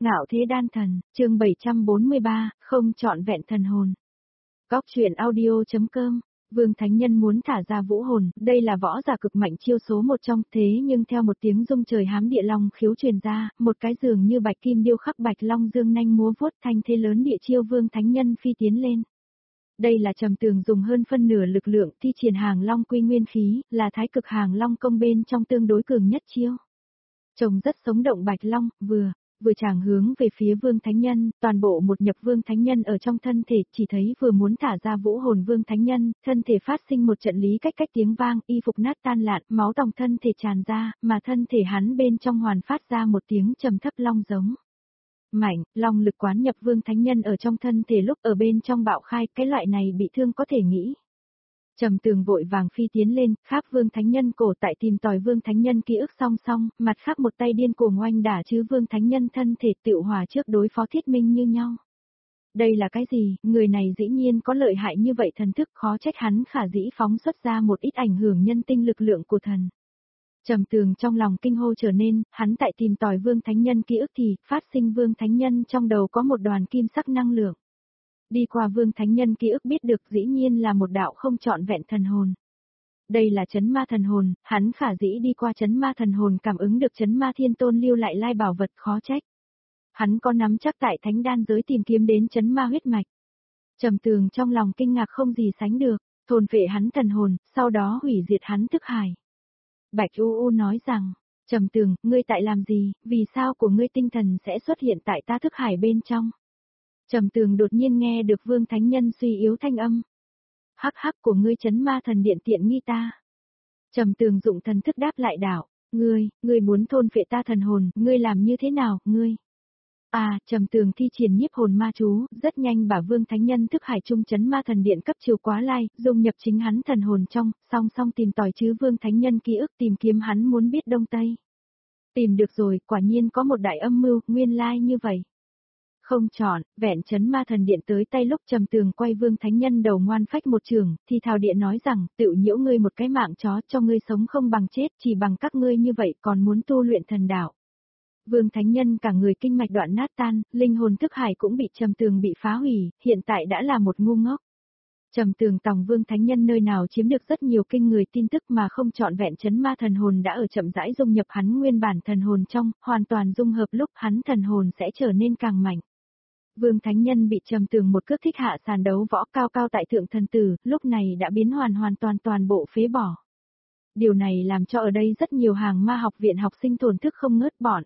Ngạo thế đan thần, chương 743, không trọn vẹn thần hồn. Góc truyện audio.com. Vương Thánh Nhân muốn thả ra vũ hồn, đây là võ giả cực mạnh chiêu số một trong, thế nhưng theo một tiếng rung trời hám địa long khiếu truyền ra, một cái dường như bạch kim điêu khắc bạch long dương nanh múa vuốt thanh thế lớn địa chiêu Vương Thánh Nhân phi tiến lên. Đây là Trầm Tường dùng hơn phân nửa lực lượng thi triển hàng long quy nguyên khí, là thái cực hàng long công bên trong tương đối cường nhất chiêu. Trông rất sống động bạch long, vừa chàng hướng về phía Vương Thánh Nhân, toàn bộ một nhập Vương Thánh Nhân ở trong thân thể, chỉ thấy vừa muốn thả ra vũ hồn Vương Thánh Nhân, thân thể phát sinh một trận lý cách tiếng vang, y phục nát tan lạn, máu tòng thân thể tràn ra, mà thân thể hắn bên trong hoàn phát ra một tiếng trầm thấp long giống. Mạnh, long lực quán nhập Vương Thánh Nhân ở trong thân thể lúc ở bên trong bạo khai, cái loại này bị thương có thể nghĩ. Trầm Tường vội vàng phi tiến lên, khác Vương Thánh Nhân cổ tại tìm tòi Vương Thánh Nhân ký ức song song, mặt khác một tay điên cuồng oanh đả chứ Vương Thánh Nhân thân thể tựu hòa trước đối phó Thiết Minh như nhau. Đây là cái gì, người này dĩ nhiên có lợi hại như vậy thần thức, khó trách hắn khả dĩ phóng xuất ra một ít ảnh hưởng nhân tinh lực lượng của thần. Trầm Tường trong lòng kinh hô trở nên, hắn tại tìm tòi Vương Thánh Nhân ký ức thì, phát sinh Vương Thánh Nhân trong đầu có một đoàn kim sắc năng lượng. Đi qua Vương Thánh Nhân ký ức biết được dĩ nhiên là một đạo không trọn vẹn thần hồn. Đây là chấn ma thần hồn, hắn khả dĩ đi qua chấn ma thần hồn cảm ứng được chấn ma thiên tôn lưu lại lai bảo vật khó trách. Hắn có nắm chắc tại thánh đan giới tìm kiếm đến chấn ma huyết mạch. Trầm Tường trong lòng kinh ngạc không gì sánh được, thôn vệ hắn thần hồn, sau đó hủy diệt hắn thức hải. Bạch U nói rằng, Trầm Tường, ngươi tại làm gì, vì sao của ngươi tinh thần sẽ xuất hiện tại ta thức hải bên trong? Trầm Tường đột nhiên nghe được Vương Thánh Nhân suy yếu thanh âm. Hắc hắc của ngươi chấn ma thần điện tiện nghi ta. Trầm Tường dụng thần thức đáp lại đạo, ngươi muốn thôn phệ ta thần hồn, ngươi làm như thế nào, ngươi? Trầm Tường thi triển nhiếp hồn ma chú, rất nhanh bả Vương Thánh Nhân thức hải trung chấn ma thần điện cấp chiều quá lai, dung nhập chính hắn thần hồn trong, song song tìm tòi chứ Vương Thánh Nhân ký ức tìm kiếm hắn muốn biết đông tây. Tìm được rồi, quả nhiên có một đại âm mưu, nguyên lai như vậy. Không chọn, vẹn chấn ma thần điện tới tay lúc Trầm Tường quay Vương Thánh Nhân đầu ngoan phách một trường, thì Thảo Điện nói rằng, tự nhiễu ngươi một cái mạng chó cho ngươi sống không bằng chết, chỉ bằng các ngươi như vậy còn muốn tu luyện thần đạo. Vương Thánh Nhân cả người kinh mạch đoạn nát tan, linh hồn thức hải cũng bị Trầm Tường bị phá hủy, hiện tại đã là một ngu ngốc. Trầm Tường tòng Vương Thánh Nhân nơi nào chiếm được rất nhiều kinh người tin tức mà không trọn vẹn chấn ma thần hồn đã ở chậm rãi dung nhập hắn nguyên bản thần hồn trong, hoàn toàn dung hợp lúc hắn thần hồn sẽ trở nên càng mạnh. Vương Thánh Nhân bị Trầm Tường một cước thích hạ sàn đấu võ cao cao tại thượng thần tử, lúc này đã biến hoàn toàn bộ phế bỏ. Điều này làm cho ở đây rất nhiều hàng ma học viện học sinh thổn thức không ngớt bọn.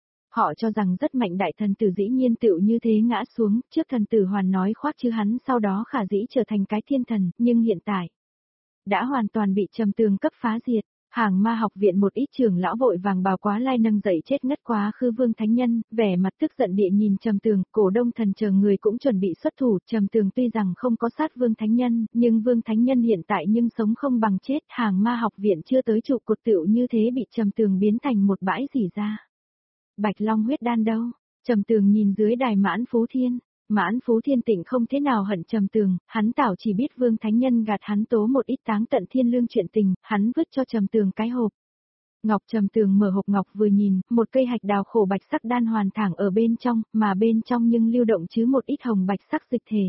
Họ cho rằng rất mạnh đại thần tử dĩ nhiên tựu như thế ngã xuống, trước thần tử hoàn nói khoác chứ hắn sau đó khả dĩ trở thành cái thiên thần, nhưng hiện tại đã hoàn toàn bị Trầm Tường cấp phá diệt. Hàng ma học viện một ít trưởng lão vội vàng bào quá lai nâng dậy chết ngất quá khứ Vương Thánh Nhân, vẻ mặt tức giận địa nhìn Trầm Tường, Cổ Đông Thần chờ người cũng chuẩn bị xuất thủ, Trầm Tường tuy rằng không có sát Vương Thánh Nhân, nhưng Vương Thánh Nhân hiện tại nhưng sống không bằng chết, hàng ma học viện chưa tới trụ cột tựu như thế bị Trầm Tường biến thành một bãi rỉ ra. Bạch Long huyết đan đâu? Trầm Tường nhìn dưới đài Mãn Phú Thiên. Mãn Phú Thiên Tịnh không thế nào hận Trầm Tường, hắn tảo chỉ biết Vương Thánh Nhân gạt hắn tố một ít táng tận thiên lương chuyện tình, hắn vứt cho Trầm Tường cái hộp. Ngọc Trầm Tường mở hộp ngọc vừa nhìn, một cây hạch đào khổ bạch sắc đan hoàn thẳng ở bên trong, mà bên trong nhưng lưu động chứ một ít hồng bạch sắc dịch thể.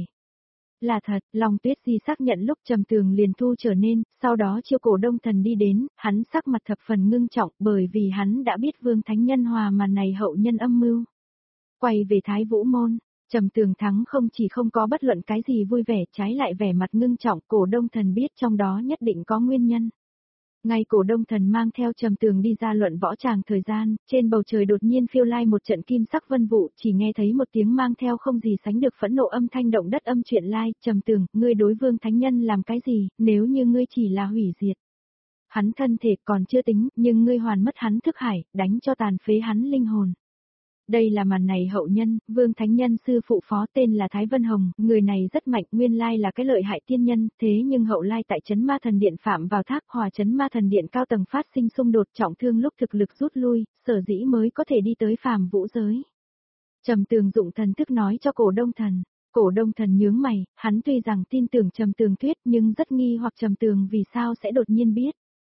Là thật, Long Tuyết Di xác nhận lúc Trầm Tường liền thu trở nên, sau đó chiêu Cổ Đông Thần đi đến, hắn sắc mặt thập phần ngưng trọng bởi vì hắn đã biết Vương Thánh Nhân hòa màn này hậu nhân âm mưu. Quay về Thái Vũ Môn. Trầm Tường thắng không chỉ không có bất luận cái gì vui vẻ, trái lại vẻ mặt ngưng trọng, Cổ Đông Thần biết trong đó nhất định có nguyên nhân. Ngay Cổ Đông Thần mang theo Trầm Tường đi ra luận võ tràng thời gian, trên bầu trời đột nhiên phiêu lai một trận kim sắc vân vụ, chỉ nghe thấy một tiếng mang theo không gì sánh được phẫn nộ âm thanh động đất âm chuyện lai, Trầm Tường, ngươi đối Vương Thánh Nhân làm cái gì, nếu như ngươi chỉ là hủy diệt. Hắn thân thể còn chưa tính, nhưng ngươi hoàn mất hắn thức hải, đánh cho tàn phế hắn linh hồn. Đây là màn này hậu nhân, Vương Thánh Nhân sư phụ phó tên là Thái Vân Hồng, người này rất mạnh, nguyên lai là cái lợi hại tiên nhân, thế nhưng hậu lai tại chấn ma thần điện phạm vào thác hòa chấn ma thần điện cao tầng phát sinh xung đột trọng thương lúc thực lực rút lui, sở dĩ mới có thể đi tới phàm vũ giới. Trầm Tường dụng thần thức nói cho Cổ Đông Thần. Cổ Đông Thần nhướng mày, hắn tuy rằng tin tưởng Trầm Tường thuyết nhưng rất nghi hoặc Trầm Tường vì sao sẽ đột nhiên biết.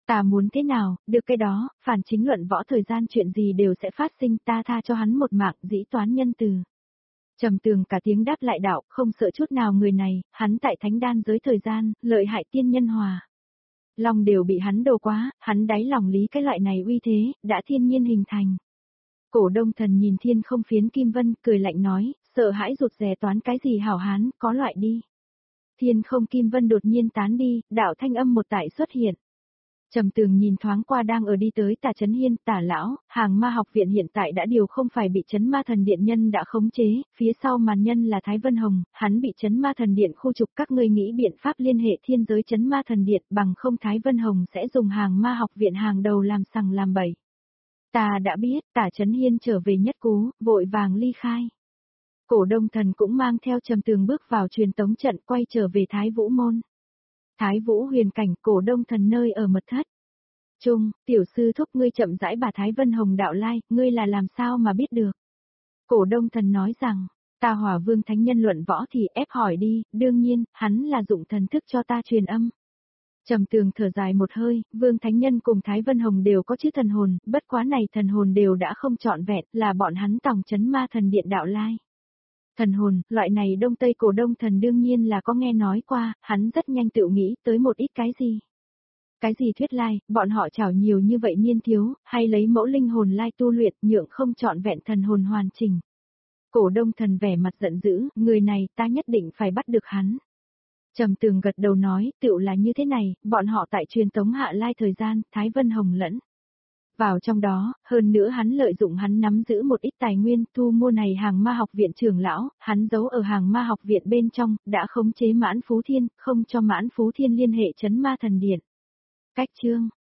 Ta muốn thế nào, được cái đó, phản chính luận võ thời gian chuyện gì đều sẽ phát sinh, ta tha cho hắn một mạng, dĩ toán nhân từ. Trầm Tường cả tiếng đáp lại đạo, không sợ chút nào người này, hắn tại thánh đan giới thời gian, lợi hại tiên nhân hòa. Lòng đều bị hắn đồ quá, hắn đáy lòng lý cái loại này uy thế, đã thiên nhiên hình thành. Cổ Đông Thần nhìn thiên không phiến kim vân, cười lạnh nói, sợ hãi rụt rè toán cái gì hảo hán, có loại đi. Thiên không kim vân đột nhiên tán đi, đạo thanh âm một tại xuất hiện. Trầm Tường nhìn thoáng qua đang ở đi tới Tả Chấn Hiên, Tả lão, hàng ma học viện hiện tại đã điều không phải bị Chấn Ma Thần Điện nhân đã khống chế, phía sau màn nhân là Thái Vân Hồng, hắn bị Chấn Ma Thần Điện khu trục, các ngươi nghĩ biện pháp liên hệ thiên giới Chấn Ma Thần Điện, bằng không Thái Vân Hồng sẽ dùng hàng ma học viện hàng đầu làm sằng làm bậy. Ta đã biết, Tả Chấn Hiên trở về nhất cú, vội vàng ly khai. Cổ Đông Thần cũng mang theo Trầm Tường bước vào truyền tống trận, quay trở về Thái Vũ môn. Thái Vũ huyền cảnh, Cổ Đông Thần nơi ở mật thất. Trung, tiểu sư thúc ngươi chậm rãi bà Thái Vân Hồng đạo lai, ngươi là làm sao mà biết được. Cổ Đông Thần nói rằng, ta Hỏa Vương Thánh Nhân luận võ thì ép hỏi đi, đương nhiên, hắn là dụng thần thức cho ta truyền âm. Trầm Tường thở dài một hơi, Vương Thánh Nhân cùng Thái Vân Hồng đều có chữ thần hồn, bất quá này thần hồn đều đã không trọn vẹn, là bọn hắn tòng Chấn Ma Thần Điện đạo lai. Thần hồn, loại này Đông Tây Cổ Đông Thần đương nhiên là có nghe nói qua, hắn rất nhanh tự nghĩ tới một ít cái gì. Cái gì thuyết lai, bọn họ chảo nhiều như vậy niên thiếu, hay lấy mẫu linh hồn lai tu luyện, nhượng không trọn vẹn thần hồn hoàn chỉnh. Cổ Đông Thần vẻ mặt giận dữ, người này ta nhất định phải bắt được hắn. Trầm Tường gật đầu nói, tựu là như thế này, bọn họ tại truyền tống hạ lai thời gian, Thái Vân Hồng lẫn vào trong đó, hơn nữa hắn lợi dụng hắn nắm giữ một ít tài nguyên, thu mua này hàng ma học viện trưởng lão, hắn giấu ở hàng ma học viện bên trong, đã khống chế Mãn Phú Thiên, không cho Mãn Phú Thiên liên hệ Chấn Ma Thần Điện. Cách chương